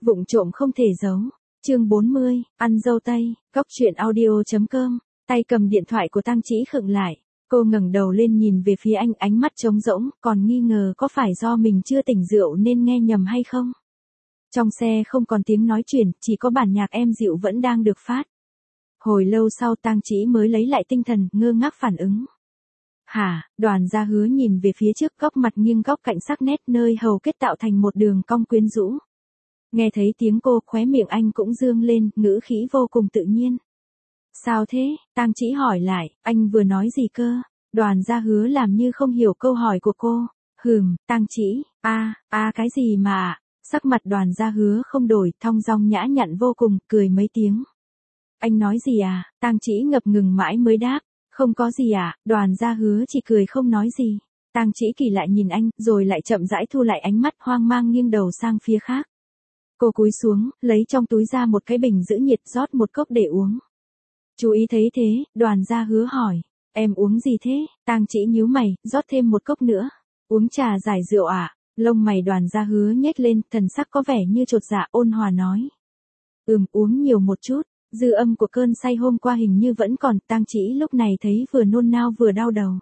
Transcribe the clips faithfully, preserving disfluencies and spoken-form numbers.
Vụng trộm không thể giấu. Chương bốn mươi, ăn dâu tây, góc truyện audio.com. Tay cầm điện thoại của Tang Chỉ khựng lại. Cô ngẩng đầu lên nhìn về phía anh, ánh mắt trống rỗng, còn nghi ngờ có phải do mình chưa tỉnh rượu nên nghe nhầm hay không. Trong xe không còn tiếng nói chuyện, chỉ có bản nhạc êm dịu vẫn đang được phát. Hồi lâu sau Tang Chỉ mới lấy lại tinh thần, ngơ ngác phản ứng. Hả, Đoàn Gia Hứa nhìn về phía trước, góc mặt nghiêng góc cạnh sắc nét, nơi hầu kết tạo thành một đường cong quyến rũ. Nghe thấy tiếng cô, khóe miệng anh cũng dương lên, ngữ khí vô cùng tự nhiên. Sao thế? Tang Chỉ hỏi lại, anh vừa nói gì cơ? Đoàn Gia Hứa làm như không hiểu câu hỏi của cô. Hừm, Tang Chỉ, a, a cái gì mà? Sắc mặt Đoàn Gia Hứa không đổi, thong dong nhã nhặn vô cùng, cười mấy tiếng. Anh nói gì à? Tang Chỉ ngập ngừng mãi mới đáp. Không có gì à? Đoàn Gia Hứa chỉ cười không nói gì. Tang Chỉ kỳ lại nhìn anh, rồi lại chậm rãi thu lại ánh mắt, hoang mang nghiêng đầu sang phía khác. Cô cúi xuống, lấy trong túi ra một cái bình giữ nhiệt, rót một cốc để uống. Chú ý thấy thế, Đoàn Gia Hứa hỏi, em uống gì thế? Tang Chỉ nhíu mày, rót thêm một cốc nữa. Uống trà giải rượu à? Lông mày Đoàn Gia Hứa nhếch lên, thần sắc có vẻ như chột dạ, ôn hòa nói. Ừm, uống nhiều một chút. Dư âm của cơn say hôm qua hình như vẫn còn, Tang Chỉ lúc này thấy vừa nôn nao vừa đau đầu.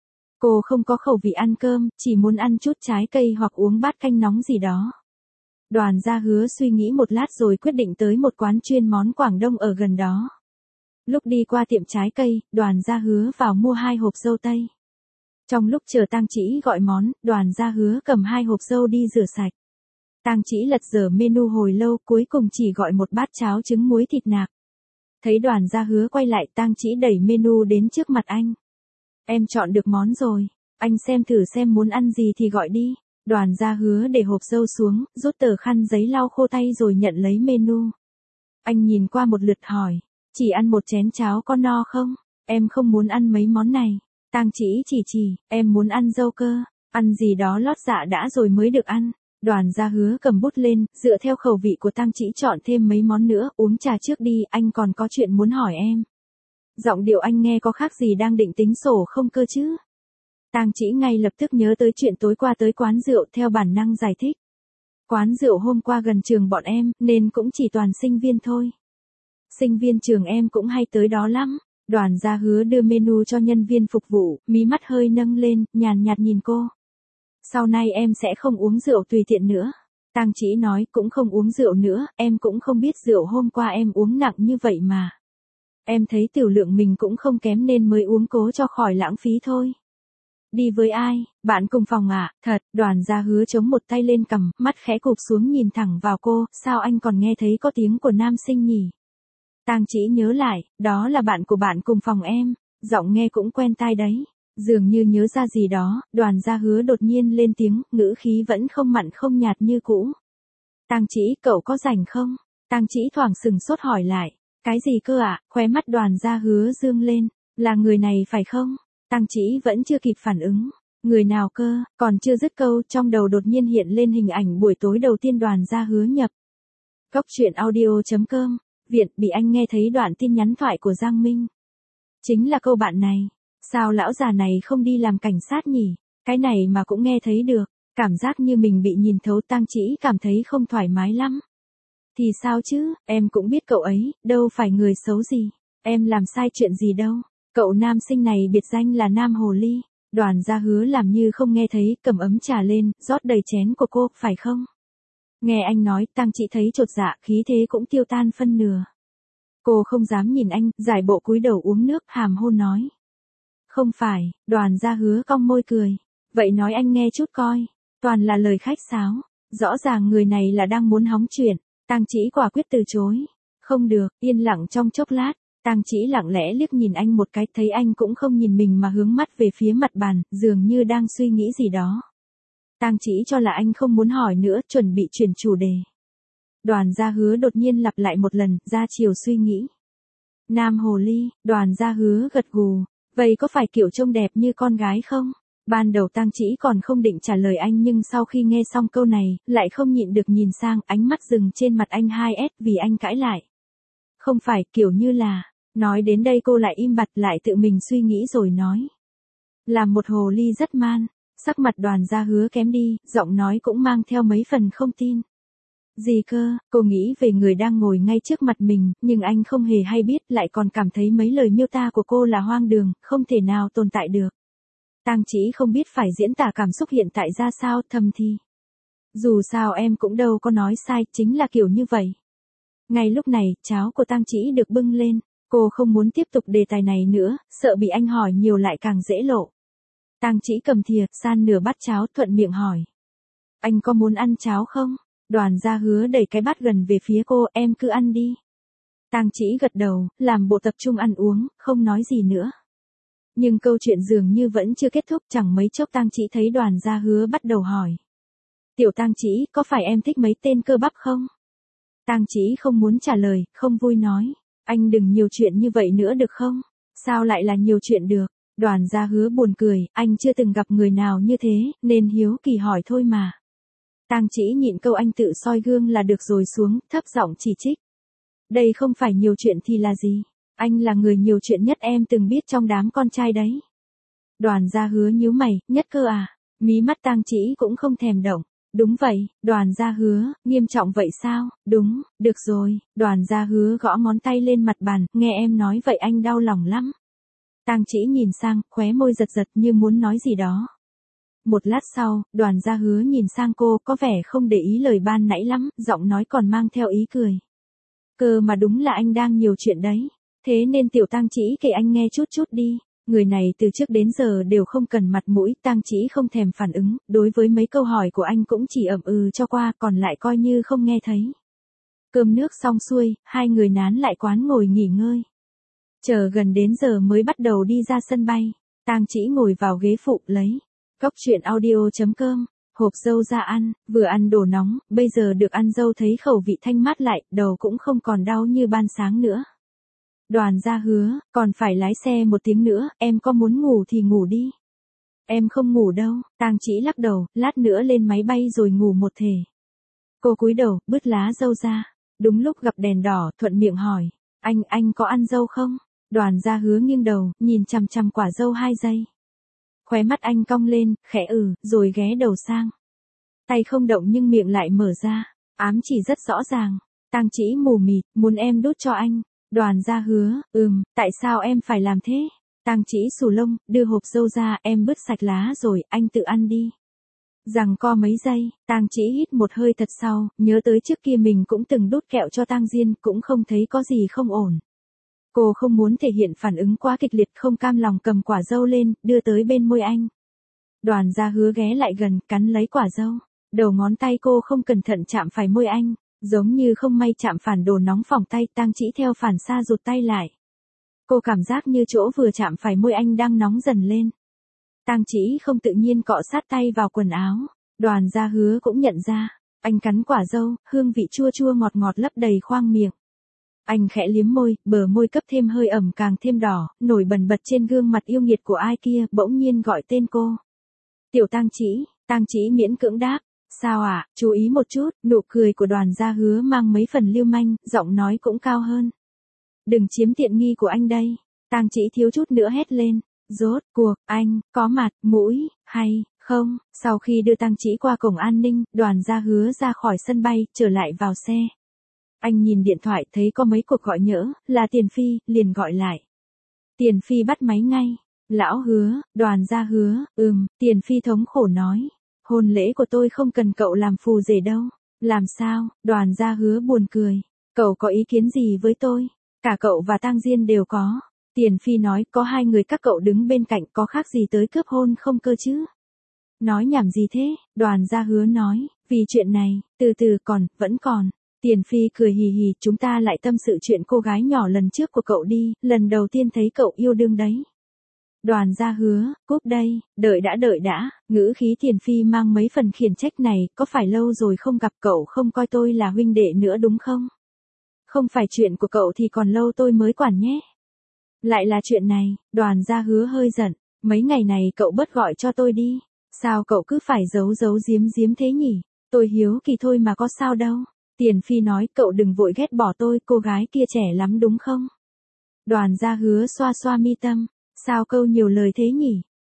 Cô không có khẩu vị ăn cơm, chỉ muốn ăn chút trái cây hoặc uống bát canh nóng gì đó. Đoàn Gia Hứa suy nghĩ một lát rồi quyết định tới một quán chuyên món Quảng Đông ở gần đó. Lúc đi qua tiệm trái cây, Đoàn Gia Hứa vào mua hai hộp dâu tây. Trong lúc chờ Tang Chỉ gọi món, Đoàn Gia Hứa cầm hai hộp dâu đi rửa sạch. Tang Chỉ lật dở menu hồi lâu, cuối cùng chỉ gọi một bát cháo trứng muối thịt nạc. Thấy Đoàn Gia Hứa quay lại, Tang Chỉ đẩy menu đến trước mặt anh. Em chọn được món rồi, anh xem thử xem muốn ăn gì thì gọi đi. Đoàn Gia Hứa để hộp dâu xuống, rút tờ khăn giấy lau khô tay rồi nhận lấy menu. Anh nhìn qua một lượt hỏi, chỉ ăn một chén cháo có no không? Em không muốn ăn mấy món này. Tang Chỉ chỉ chỉ, em muốn ăn dâu cơ, ăn gì đó lót dạ đã rồi mới được ăn. Đoàn Gia Hứa cầm bút lên, dựa theo khẩu vị của Tang Chỉ chọn thêm mấy món nữa, uống trà trước đi, anh còn có chuyện muốn hỏi em. Giọng điệu anh nghe có khác gì đang định tính sổ không cơ chứ? Tang Chỉ ngay lập tức nhớ tới chuyện tối qua tới quán rượu, theo bản năng giải thích. Quán rượu hôm qua gần trường bọn em, nên cũng chỉ toàn sinh viên thôi. Sinh viên trường em cũng hay tới đó lắm. Đoàn Gia Hứa đưa menu cho nhân viên phục vụ, mí mắt hơi nâng lên, nhàn nhạt nhìn cô. Sau này em sẽ không uống rượu tùy tiện nữa. Tang Chỉ nói, cũng không uống rượu nữa, em cũng không biết rượu hôm qua em uống nặng như vậy mà. Em thấy tiểu lượng mình cũng không kém nên mới uống cố cho khỏi lãng phí thôi. Đi với ai? Bạn cùng phòng à? Thật, Đoàn Gia Hứa chống một tay lên cằm, mắt khẽ cụp xuống nhìn thẳng vào cô, sao anh còn nghe thấy có tiếng của nam sinh nhỉ? Tang Chỉ nhớ lại, đó là bạn của bạn cùng phòng em, giọng nghe cũng quen tai đấy. Dường như nhớ ra gì đó, Đoàn Gia Hứa đột nhiên lên tiếng, ngữ khí vẫn không mặn không nhạt như cũ. Tang Chỉ, cậu có rảnh không? Tang Chỉ thoảng sừng sốt hỏi lại, cái gì cơ ạ? À? Khóe mắt Đoàn Gia Hứa dương lên, là người này phải không? Tang Chỉ vẫn chưa kịp phản ứng, người nào cơ, còn chưa dứt câu, trong đầu đột nhiên hiện lên hình ảnh buổi tối đầu tiên Đoàn Gia Hứa nhập. Góc truyện audio.com, viện, bị anh nghe thấy đoạn tin nhắn thoại của Giang Minh. Chính là câu bạn này. Sao lão già này không đi làm cảnh sát nhỉ? Cái này mà cũng nghe thấy được, cảm giác như mình bị nhìn thấu. Tang Chỉ cảm thấy không thoải mái lắm. Thì sao chứ, em cũng biết cậu ấy, đâu phải người xấu gì. Em làm sai chuyện gì đâu. Cậu nam sinh này biệt danh là Nam Hồ Ly. Đoàn Gia Hứa làm như không nghe thấy, cầm ấm trà lên, rót đầy chén của cô, phải không? Nghe anh nói, Tang Chỉ thấy chột dạ, khí thế cũng tiêu tan phân nửa. Cô không dám nhìn anh, giải bộ cúi đầu uống nước, hàm hôn nói. Không phải, Đoàn Gia Hứa cong môi cười. Vậy nói anh nghe chút coi. Toàn là lời khách sáo. Rõ ràng người này là đang muốn hóng chuyện. Tang Chỉ quả quyết từ chối. Không được, yên lặng trong chốc lát. Tang Chỉ lặng lẽ liếc nhìn anh một cái, thấy anh cũng không nhìn mình mà hướng mắt về phía mặt bàn, dường như đang suy nghĩ gì đó. Tang Chỉ cho là anh không muốn hỏi nữa, chuẩn bị chuyển chủ đề. Đoàn Gia Hứa đột nhiên lặp lại một lần, ra chiều suy nghĩ. Nam Hồ Ly, Đoàn Gia Hứa gật gù. Vậy có phải kiểu trông đẹp như con gái không? Ban đầu Tang Chỉ còn không định trả lời anh, nhưng sau khi nghe xong câu này, lại không nhịn được nhìn sang, ánh mắt dừng trên mặt anh hai s vì anh cãi lại. Không phải, kiểu như là, nói đến đây cô lại im bặt, lại tự mình suy nghĩ rồi nói. Là một hồ ly rất man. Sắc mặt Đoàn Gia Hứa kém đi, giọng nói cũng mang theo mấy phần không tin. Gì cơ, cô nghĩ về người đang ngồi ngay trước mặt mình, nhưng anh không hề hay biết, lại còn cảm thấy mấy lời miêu tả của cô là hoang đường, không thể nào tồn tại được. Tang Chỉ không biết phải diễn tả cảm xúc hiện tại ra sao, thầm thì. Dù sao em cũng đâu có nói sai, chính là kiểu như vậy. Ngay lúc này, cháo của Tang Chỉ được bưng lên, cô không muốn tiếp tục đề tài này nữa, sợ bị anh hỏi nhiều lại càng dễ lộ. Tang Chỉ cầm thìa, san nửa bát cháo, thuận miệng hỏi. Anh có muốn ăn cháo không? Đoàn Gia Hứa đẩy cái bát gần về phía cô, em cứ ăn đi. Tang Chỉ gật đầu, làm bộ tập trung ăn uống, không nói gì nữa. Nhưng câu chuyện dường như vẫn chưa kết thúc, chẳng mấy chốc Tang Chỉ thấy Đoàn Gia Hứa bắt đầu hỏi. Tiểu Tang Chỉ, có phải em thích mấy tên cơ bắp không? Tang Chỉ không muốn trả lời, không vui nói. Anh đừng nhiều chuyện như vậy nữa được không? Sao lại là nhiều chuyện được? Đoàn Gia Hứa buồn cười, anh chưa từng gặp người nào như thế, nên hiếu kỳ hỏi thôi mà. Tang Chỉ nhịn câu anh tự soi gương là được rồi xuống, thấp giọng chỉ trích. Đây không phải nhiều chuyện thì là gì? Anh là người nhiều chuyện nhất em từng biết trong đám con trai đấy. Đoàn Gia Hứa nhíu mày, nhất cơ à? Mí mắt Tang Chỉ cũng không thèm động. Đúng vậy, Đoàn Gia Hứa, nghiêm trọng vậy sao? Đúng, được rồi, Đoàn Gia Hứa gõ ngón tay lên mặt bàn, nghe em nói vậy anh đau lòng lắm. Tang Chỉ nhìn sang, khóe môi giật giật như muốn nói gì đó. Một lát sau, Đoàn Gia Hứa nhìn sang cô, có vẻ không để ý lời ban nãy lắm, giọng nói còn mang theo ý cười. Cơ mà đúng là anh đang nhiều chuyện đấy. Thế nên tiểu Tang Chỉ kể anh nghe chút chút đi. Người này từ trước đến giờ đều không cần mặt mũi, Tang Chỉ không thèm phản ứng, đối với mấy câu hỏi của anh cũng chỉ ậm ừ cho qua, còn lại coi như không nghe thấy. Cơm nước xong xuôi, hai người nán lại quán ngồi nghỉ ngơi. Chờ gần đến giờ mới bắt đầu đi ra sân bay, Tang Chỉ ngồi vào ghế phụ lấy. Cóc truyện audio chấm com, hộp dâu ra ăn, vừa ăn đồ nóng, bây giờ được ăn dâu thấy khẩu vị thanh mát lại, đầu cũng không còn đau như ban sáng nữa. Đoàn Gia Hứa, còn phải lái xe một tiếng nữa, em có muốn ngủ thì ngủ đi. Em không ngủ đâu, Tang Chỉ lắc đầu, lát nữa lên máy bay rồi ngủ một thể. Cô cúi đầu, bứt lá dâu ra. Đúng lúc gặp đèn đỏ, thuận miệng hỏi, anh, anh có ăn dâu không? Đoàn Gia Hứa nghiêng đầu, nhìn chằm chằm quả dâu hai giây. Khóe mắt anh cong lên, khẽ ừ, rồi ghé đầu sang. Tay không động nhưng miệng lại mở ra, ám chỉ rất rõ ràng. Tang Chỉ mù mịt, muốn em đút cho anh. Đoàn Gia Hứa, ừm, tại sao em phải làm thế? Tang Chỉ xù lông, đưa hộp dâu ra, em bứt sạch lá rồi, anh tự ăn đi. Giằng co mấy giây, Tang Chỉ hít một hơi thật sâu, nhớ tới trước kia mình cũng từng đút kẹo cho Tang Diên, cũng không thấy có gì không ổn. Cô không muốn thể hiện phản ứng quá kịch liệt, không cam lòng cầm quả dâu lên, đưa tới bên môi anh. Đoàn Gia Hứa ghé lại gần, cắn lấy quả dâu. Đầu ngón tay cô không cẩn thận chạm phải môi anh, giống như không may chạm phản đồ nóng phỏng tay, Tang Chỉ theo phản xạ rụt tay lại. Cô cảm giác như chỗ vừa chạm phải môi anh đang nóng dần lên. Tang Chỉ không tự nhiên cọ sát tay vào quần áo. Đoàn Gia Hứa cũng nhận ra, anh cắn quả dâu, hương vị chua chua ngọt ngọt lấp đầy khoang miệng. Anh khẽ liếm môi, bờ môi cấp thêm hơi ẩm càng thêm đỏ, nổi bần bật trên gương mặt yêu nghiệt của ai kia, bỗng nhiên gọi tên cô. Tiểu Tang Chỉ, Tang Chỉ miễn cưỡng đáp, sao ạ, à? Chú ý một chút, nụ cười của Đoàn Gia Hứa mang mấy phần lưu manh, giọng nói cũng cao hơn. Đừng chiếm tiện nghi của anh đây. Tang Chỉ thiếu chút nữa hét lên, rốt cuộc, anh, có mặt, mũi, hay, không? Sau khi đưa Tang Chỉ qua cổng an ninh, Đoàn Gia Hứa ra khỏi sân bay, trở lại vào xe. Anh nhìn điện thoại thấy có mấy cuộc gọi nhỡ, là Tiền Phi, liền gọi lại. Tiền Phi bắt máy ngay. Lão Hứa, Đoàn Gia Hứa, ừm, Tiền Phi thống khổ nói. Hôn lễ của tôi không cần cậu làm phù rể đâu. Làm sao? Đoàn Gia Hứa buồn cười. Cậu có ý kiến gì với tôi? Cả cậu và Tang Diên đều có. Tiền Phi nói, có hai người các cậu đứng bên cạnh, có khác gì tới cướp hôn không cơ chứ? Nói nhảm gì thế? Đoàn Gia Hứa nói, vì chuyện này, từ từ còn, vẫn còn. Tiền Phi cười hì hì, chúng ta lại tâm sự chuyện cô gái nhỏ lần trước của cậu đi, lần đầu tiên thấy cậu yêu đương đấy. Đoàn Gia Hứa, cúp đây, đợi đã đợi đã, ngữ khí Tiền Phi mang mấy phần khiển trách này, có phải lâu rồi không gặp cậu không coi tôi là huynh đệ nữa đúng không? Không phải chuyện của cậu thì còn lâu tôi mới quản nhé. Lại là chuyện này, Đoàn Gia Hứa hơi giận, mấy ngày này cậu bớt gọi cho tôi đi, sao cậu cứ phải giấu giấu giếm giếm thế nhỉ, tôi hiếu kỳ thôi mà có sao đâu. Tiền Phi nói, cậu đừng vội ghét bỏ tôi, cô gái kia trẻ lắm đúng không? Đoàn Gia Hứa xoa xoa mi tâm, sao câu nhiều lời thế nhỉ?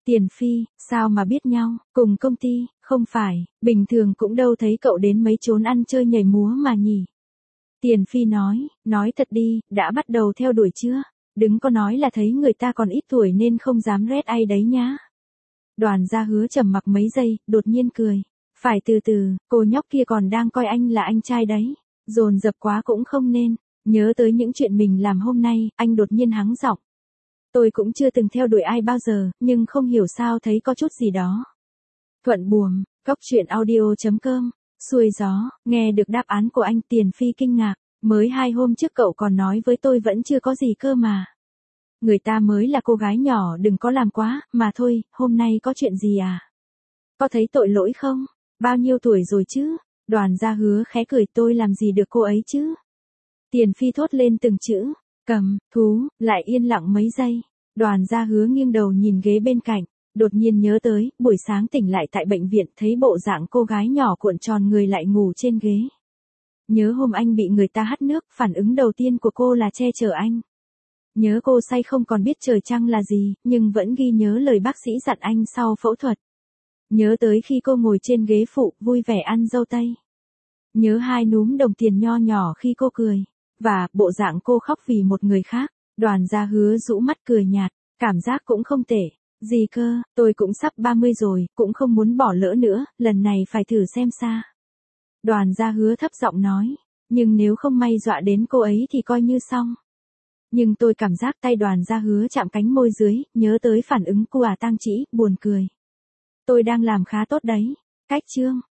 Tiền Phi, sao mà biết nhau, cùng công ty, không phải, bình thường cũng đâu thấy cậu đến mấy chốn ăn chơi nhảy múa mà nhỉ. Tiền Phi nói, nói thật đi, đã bắt đầu theo đuổi chưa? Đừng có nói là thấy người ta còn ít tuổi nên không dám rét ai đấy nhá. Đoàn Gia Hứa trầm mặc mấy giây, đột nhiên cười. Phải từ từ, cô nhóc kia còn đang coi anh là anh trai đấy. Dồn dập quá cũng không nên. Nhớ tới những chuyện mình làm hôm nay, anh đột nhiên hắng giọng. Tôi cũng chưa từng theo đuổi ai bao giờ, nhưng không hiểu sao thấy có chút gì đó. Thuận buồm, cóc truyện audio chấm com, xuôi gió, nghe được đáp án của anh. Tiền Phi kinh ngạc, mới hai hôm trước cậu còn nói với tôi vẫn chưa có gì cơ mà. Người ta mới là cô gái nhỏ đừng có làm quá, mà thôi, hôm nay có chuyện gì à? Có thấy tội lỗi không? Bao nhiêu tuổi rồi chứ? Đoàn Gia Hứa khẽ cười, tôi làm gì được cô ấy chứ? Tiền Phi thốt lên từng chữ, cầm, thú, lại yên lặng mấy giây. Đoàn Gia Hứa nghiêng đầu nhìn ghế bên cạnh, đột nhiên nhớ tới, buổi sáng tỉnh lại tại bệnh viện thấy bộ dạng cô gái nhỏ cuộn tròn người lại ngủ trên ghế. Nhớ hôm anh bị người ta hắt nước, phản ứng đầu tiên của cô là che chở anh. Nhớ cô say không còn biết trời trăng là gì, nhưng vẫn ghi nhớ lời bác sĩ dặn anh sau phẫu thuật. Nhớ tới khi cô ngồi trên ghế phụ, vui vẻ ăn dâu tây. Nhớ hai núm đồng tiền nho nhỏ khi cô cười. Và, bộ dạng cô khóc vì một người khác. Đoàn Gia Hứa rũ mắt cười nhạt, cảm giác cũng không tệ. Gì cơ, tôi cũng sắp ba mươi rồi, cũng không muốn bỏ lỡ nữa, lần này phải thử xem sao. Đoàn Gia Hứa thấp giọng nói, nhưng nếu không may dọa đến cô ấy thì coi như xong. Nhưng tôi cảm giác tay Đoàn Gia Hứa chạm cánh môi dưới, nhớ tới phản ứng của à Tang Chỉ, buồn cười. Tôi đang làm khá tốt đấy. Cách chương